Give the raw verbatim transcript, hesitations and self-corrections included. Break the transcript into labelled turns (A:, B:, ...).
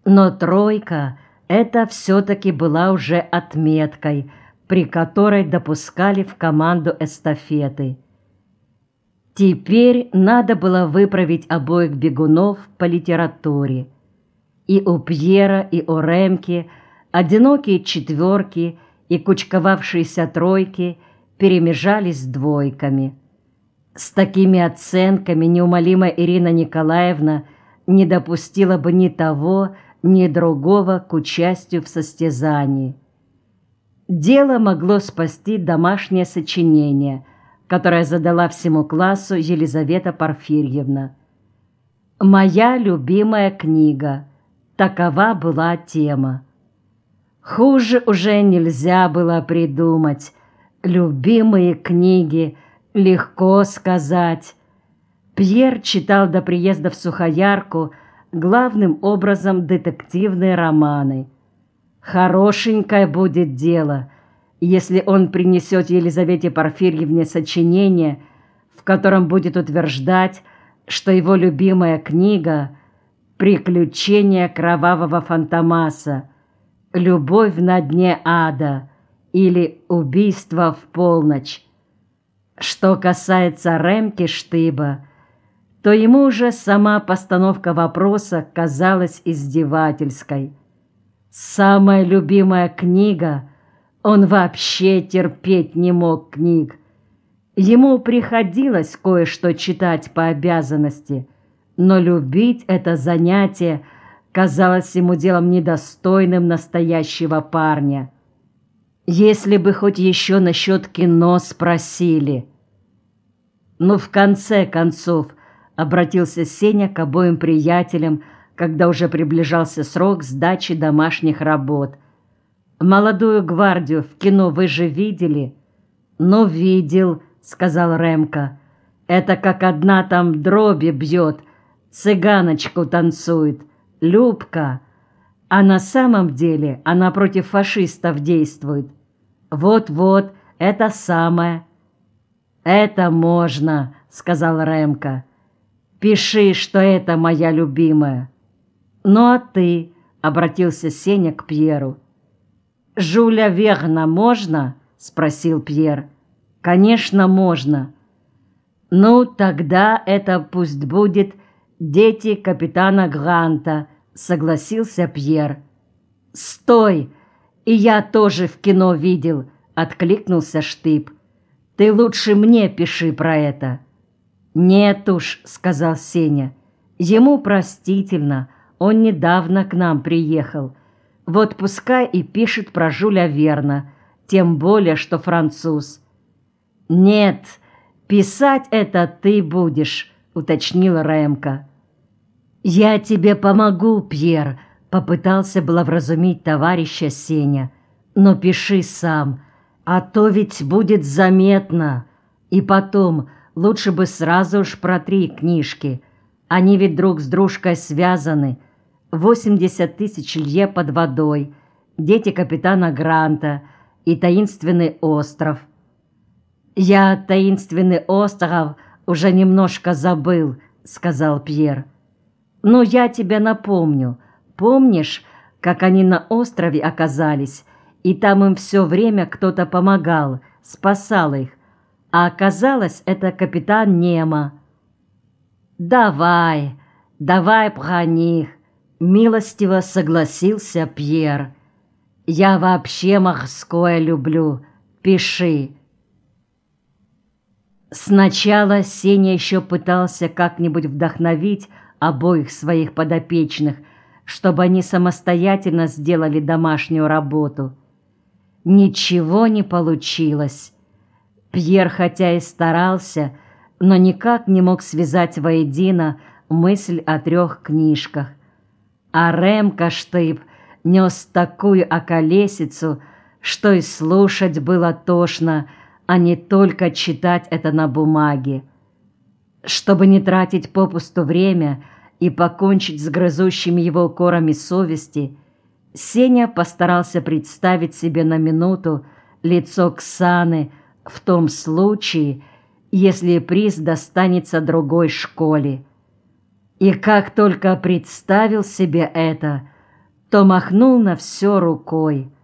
A: Но тройка — это все-таки была уже отметкой, при которой допускали в команду эстафеты. Теперь надо было выправить обоих бегунов по литературе. И у Пьера, и у Ремки одинокие четверки и кучковавшиеся тройки перемежались с двойками. С такими оценками неумолимая Ирина Николаевна не допустила бы ни того, ни другого к участию в состязании. Дело могло спасти домашнее сочинение, которое задала всему классу Елизавета Порфирьевна. «Моя любимая книга» — такова была тема. Хуже уже нельзя было придумать. Любимые книги, легко сказать. Пьер читал до приезда в Сухоярку главным образом детективные романы. Хорошенькое будет дело, если он принесет Елизавете Порфирьевне сочинение, в котором будет утверждать, что его любимая книга «Приключения кровавого Фантомаса», «Любовь на дне ада» или «Убийство в полночь». Что касается Ремки Штыба, то ему уже сама постановка вопроса казалась издевательской. Самая любимая книга, он вообще терпеть не мог книг. Ему приходилось кое-что читать по обязанности, но любить это занятие казалось ему делом недостойным настоящего парня. Если бы хоть еще насчет кино спросили. Но в конце концов обратился Сеня к обоим приятелям, когда уже приближался срок сдачи домашних работ. «Молодую гвардию в кино вы же видели?» «Ну, видел», — сказал Ремка. «Это как одна там дроби бьет, цыганочку танцует, Любка. А на самом деле она против фашистов действует. Вот-вот, это самое». «Это можно», — сказал Ремка. «Пиши, что это моя любимая». «Ну а ты?» — обратился Сеня к Пьеру. «Жюля Верна можно?» — спросил Пьер. «Конечно, можно». «Ну, тогда это пусть будет «Дети капитана Гранта», — согласился Пьер. «Стой! И я тоже в кино видел», — откликнулся Штыб. «Ты лучше мне пиши про это». «Нет уж», — сказал Сеня, — «ему простительно, он недавно к нам приехал. Вот пускай и пишет про Жюля Верна, тем более, что француз». «Нет, писать это ты будешь», — уточнила Ремка. «Я тебе помогу, Пьер», — попытался было вразумить товарища Сеня. «Но пиши сам, а то ведь будет заметно. И потом, лучше бы сразу уж про три книжки. Они ведь друг с дружкой связаны. «Восемьдесят тысяч лье под водой», «Дети капитана Гранта» и «Таинственный остров». «Я таинственный остров уже немножко забыл», — сказал Пьер. «Но я тебе напомню. Помнишь, как они на острове оказались, и там им все время кто-то помогал, спасал их, а оказалось, это капитан Немо». «Давай, давай про них», — милостиво согласился Пьер. «Я вообще морское люблю. Пиши». Сначала Сеня еще пытался как-нибудь вдохновить обоих своих подопечных, чтобы они самостоятельно сделали домашнюю работу. Ничего не получилось. Пьер хотя и старался, но никак не мог связать воедино мысль о трех книжках. А Ремка Штыб нес такую околесицу, что и слушать было тошно, а не только читать это на бумаге. Чтобы не тратить попусту время и покончить с грызущими его укорами совести, Сеня постарался представить себе на минуту лицо Ксаны в том случае, если приз достанется другой школе. И как только представил себе это, то махнул на все рукой.